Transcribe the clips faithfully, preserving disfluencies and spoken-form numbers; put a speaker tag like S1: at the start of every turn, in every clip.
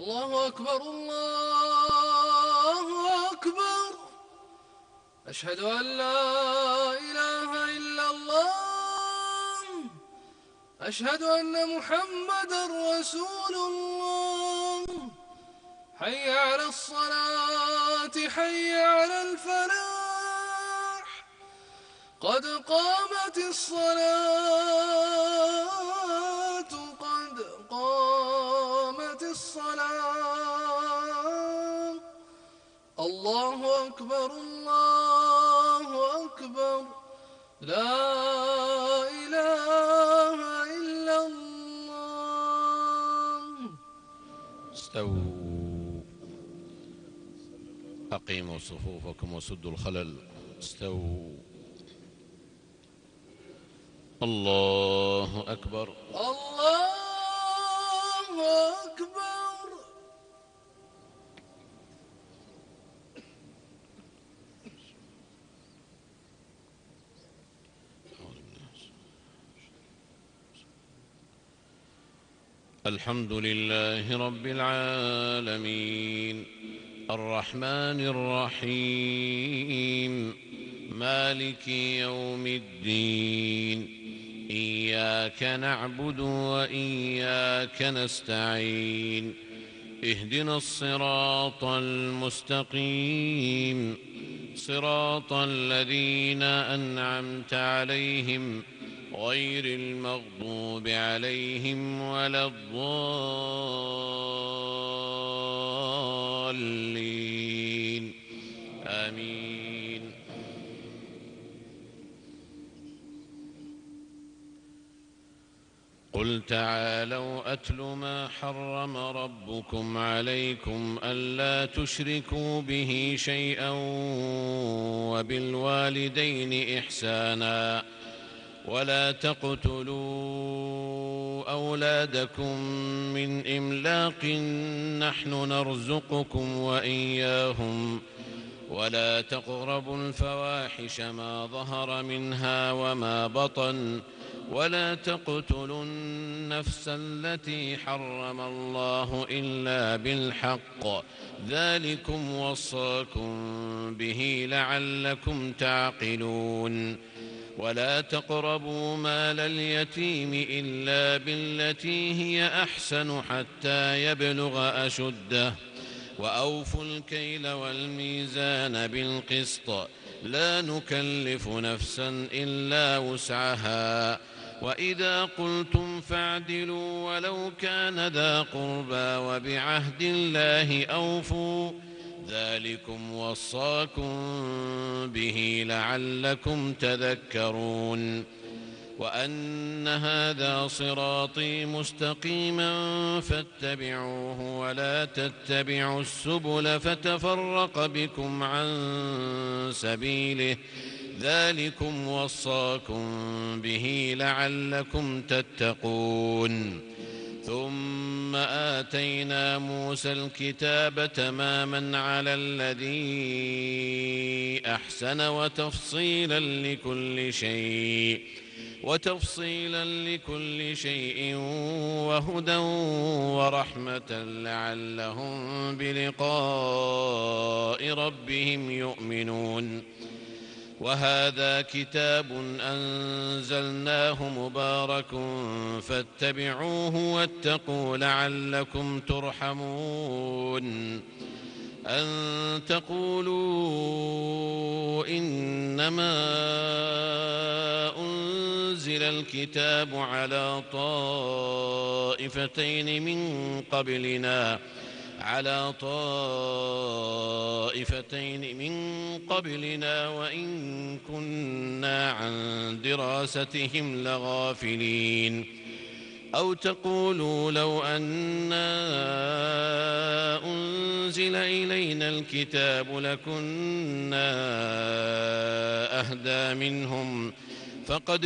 S1: الله أكبر الله أكبر. أشهد أن لا إله إلا الله. أشهد أن محمدا رسول الله. حي على الصلاة حي على الفلاح. قد قامت الصلاة قد قامت الصلاة. الله أكبر الله أكبر. لا إله إلا الله.
S2: استووا، أقيموا صفوفكم وسدوا الخلل. استووا. الله أكبر
S1: الله أكبر.
S2: الحمد لله رب العالمين الرحمن الرحيم مالك يوم الدين. إياك نعبد وإياك نستعين. اهدنا الصراط المستقيم صراط الذين أنعمت عليهم غير المغضوب عليهم ولا الضالين. آمين. قل تعالوا أتل ما حرم ربكم عليكم ألا تشركوا به شيئا وبالوالدين إحسانا ولا تقتلوا أولادكم من إملاق نحن نرزقكم وإياهم ولا تقربوا الفواحش ما ظهر منها وما بطن ولا تقتلوا النفس التي حرم الله إلا بالحق ذلكم وصاكم به لعلكم تعقلون. ولا تقربوا مال اليتيم إلا بالتي هي أحسن حتى يبلغ أشده وأوفوا الكيل والميزان بالقسط لا نكلف نفسا إلا وسعها وإذا قلتم فاعدلوا ولو كان ذا قربى وبعهد الله أوفوا ذلكم وصاكم به لعلكم تذكرون. وأن هذا صراطي مستقيما فاتبعوه ولا تتبعوا السبل فتفرق بكم عن سبيله ذلكم وصاكم به لعلكم تتقون. ثم آتينا موسى الكتاب تماما على الذي أحسن وتفصيلا لكل شيء وتفصيلا لكل شيء وهدى ورحمة لعلهم بلقاء ربهم يؤمنون. وهذا كتاب أنزلناه مبارك فاتبعوه واتقوا لعلكم ترحمون. أن تقولوا إنما أنزل الكتاب على طائفتين من قبلنا على طائفتين من قبلنا وإن كنا عن دراستهم لغافلين. أو تقولوا لو أنا أنزل إلينا الكتاب لكنا أهدى منهم فقد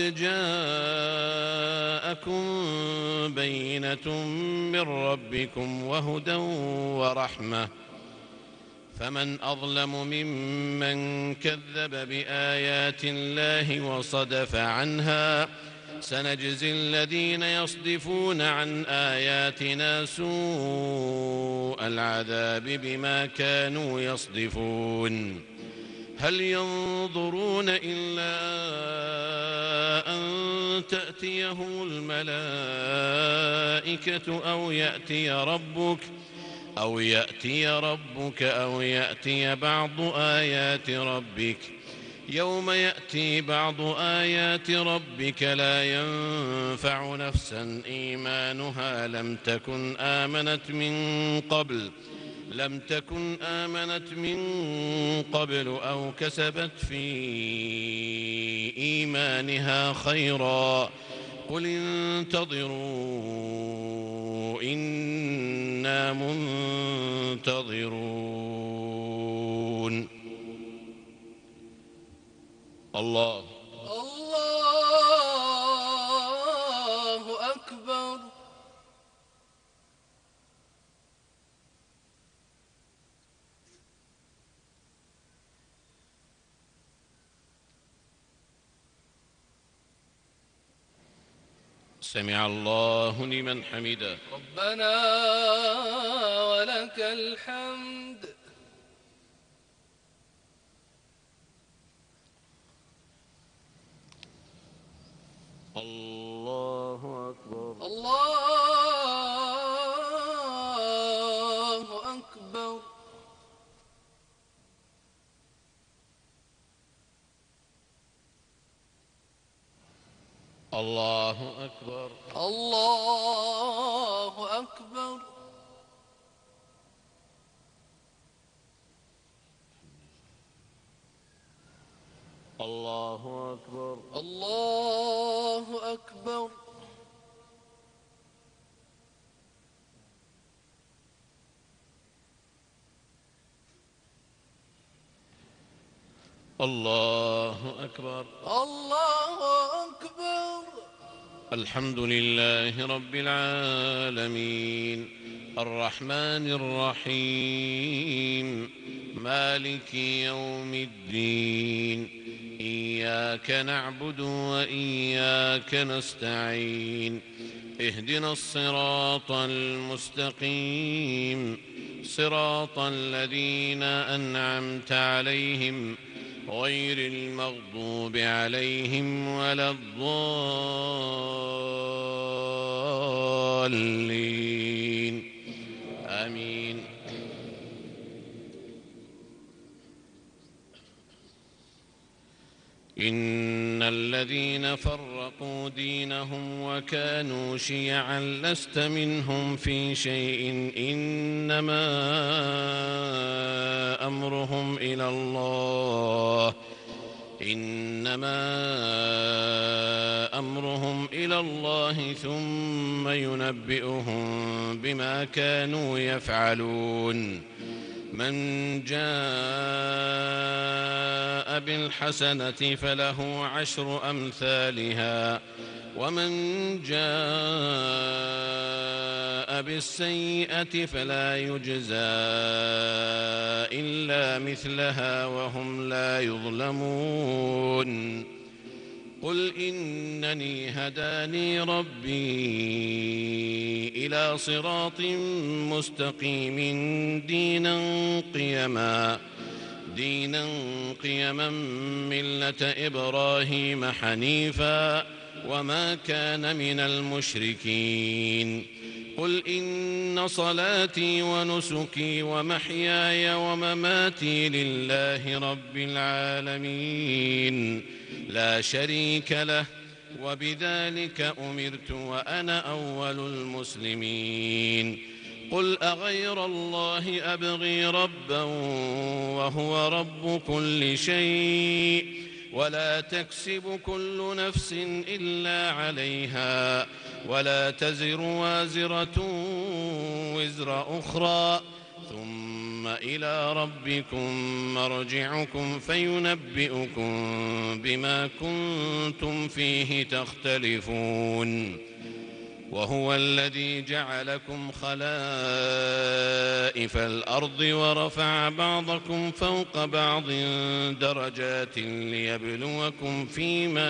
S2: جاءكم بينة من ربكم وهدى ورحمة فمن أظلم ممن كذب بآيات الله وصدف عنها سنجزي الذين يصدفون عن آياتنا سوء العذاب بما كانوا يصدفون هل ينظرون إلا أن تأتيهم الملائكة أو يأتي ربك أو يأتي ربك أو يأتي بعض آيات ربك يوم يأتي بعض آيات ربك لا ينفع نفسا إيمانها لم تكن آمنت من قبل لم تكن آمنت من قبل أو كسبت في إيمانها خيرا قل انتظروا إنا منتظرون. الله
S1: الله أكبر.
S2: سمع الله لمن حمده.
S1: ربنا ولك الحمد.
S2: الله أكبر.
S1: الله أكبر.
S2: الله أكبر.
S1: الله أكبر.
S2: الله أكبر.
S1: الله أكبر.
S2: الله أكبر.
S1: الله أكبر.
S2: الحمد لله رب العالمين الرحمن الرحيم مالك يوم الدين إياك نعبد وإياك نستعين اهدنا الصراط المستقيم صراط الذين أنعمت عليهم غير المغضوب عليهم ولا الضالين آمين. إن الذين فرقوا دينهم وكانوا شيعا لست منهم في شيء إنما أمرهم إلى الله إنما أمرهم إلى الله ثم ينبئهم بما كانوا يفعلون. من جاء بالحسنة فله عشر أمثالها ومن جاء بالسيئة فلا يجزى إلا مثلها وهم لا يظلمون. قل إنني هداني ربي إلى صراط مستقيم دينا قيما دينا قيما ملة إبراهيم حنيفا وما كان من المشركين. قل إن صلاتي ونسكي ومحياي ومماتي لله رب العالمين لا شريك له وبذلك أمرت وأنا أول المسلمين. قل أغير الله أبغي ربا وهو رب كل شيء ولا تكسب كل نفس إلا عليها ولا تزر وازرة وزر أخرى ثم إلى ربكم مرجعكم فينبئكم بما كنتم فيه تختلفون. وهو الذي جعلكم خلائف الأرض ورفع بعضكم فوق بعض درجات ليبلوكم فيما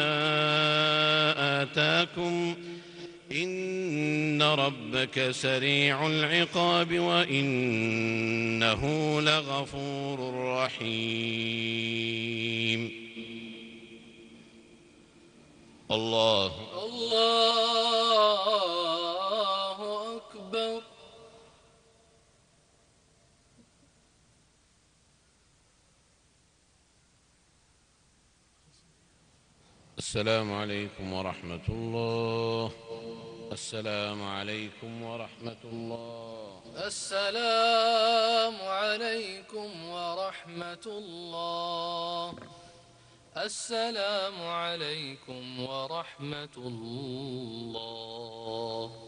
S2: آتاكم إن ربك سريع العقاب وإنه لغفور رحيم. الله
S1: الله أكبر.
S2: السلام عليكم ورحمة الله. السلام عليكم ورحمة الله.
S1: السلام عليكم ورحمة الله. السلام عليكم ورحمة الله.